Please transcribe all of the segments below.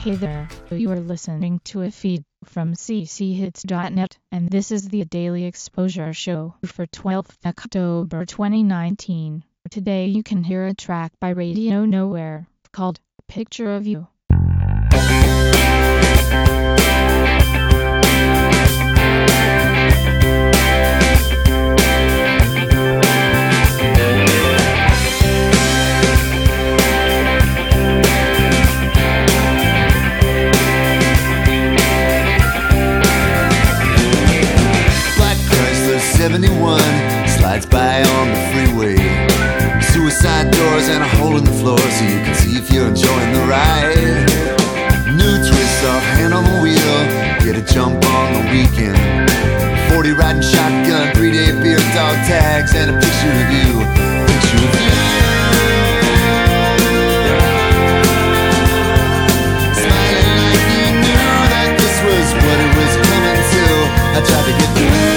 Hey there, you are listening to a feed from cchits.net, and this is the Daily Exposure Show for 12th October 2019. Today you can hear a track by Radio Nowhere called Picture of You. Black Chrysler 71 slides by on the freeway. Suicide doors and a hole in the floor so you can see if you're enjoying the ride. New twist off, hand on the wheel, get a jump on the weekend. 40 riding shotgun, 3-day beer, dog tags, and a picture of you. Picture of you. Smiling like you knew that this was what it was coming to. I tried to get through.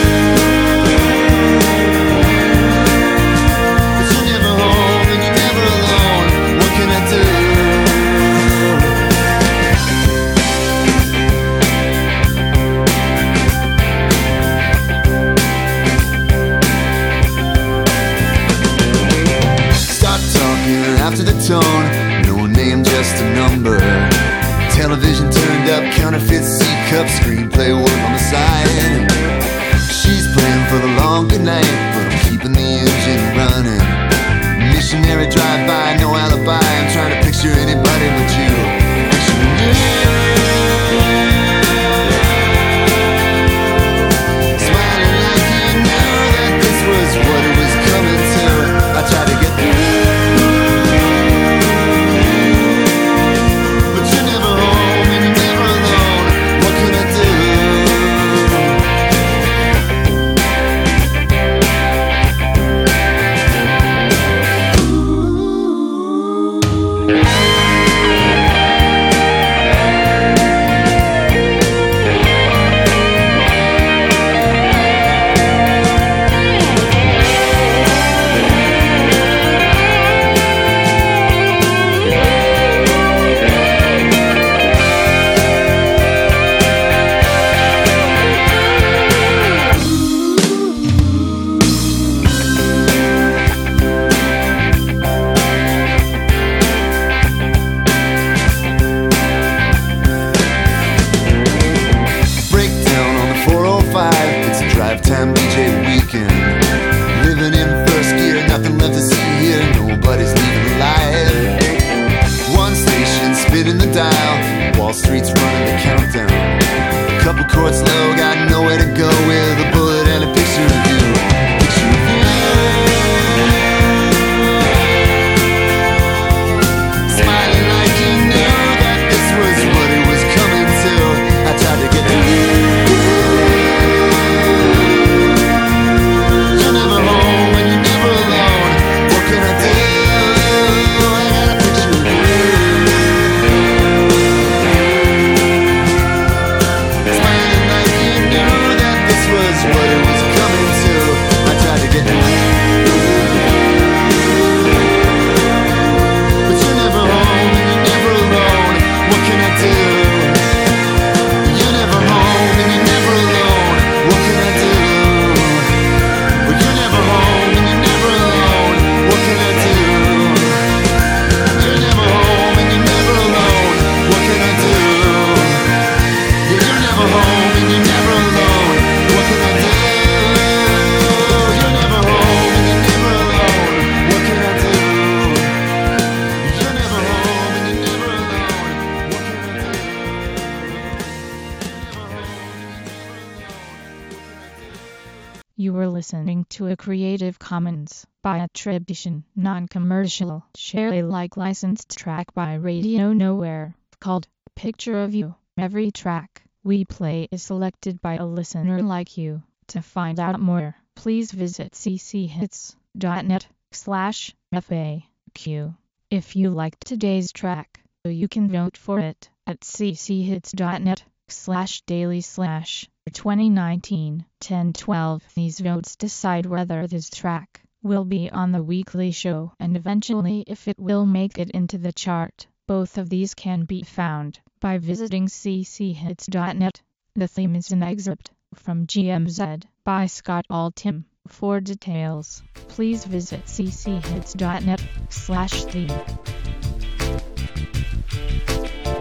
After the tone, no name, just a number. Television turned up, counterfeit C-cup, screenplay work on the side. She's praying for the long good night, but I'm keeping the engine running. Missionary drive-by, no alibi, I'm trying to picture anybody but you. Picturing you. Smiling like you knew that this was what it was coming to. I tried to get through. Time DJ weekend. Living in first gear, nothing left to see here. Nobody's leaving alive. One station spinning the dial, Wall Street's running the countdown. A couple chords low, got nowhere to go with a bullet and a picture of you. Picture of you. Smiling like you knew that this was what it was coming to. I tried to get through. You were listening to a Creative Commons by attribution, non-commercial, share Alike licensed track by Radio Nowhere, called Picture of You. Every track we play is selected by a listener like you. To find out more, please visit cchits.net/FAQ. If you liked today's track, you can vote for it at cchits.net/daily/2019-1012. These votes decide whether this track will be on the weekly show and eventually if it will make it into the chart. Both of these can be found by visiting cchits.net. The theme is an excerpt from GMZ by Scott Altham. For details, please visit cchits.net/theme.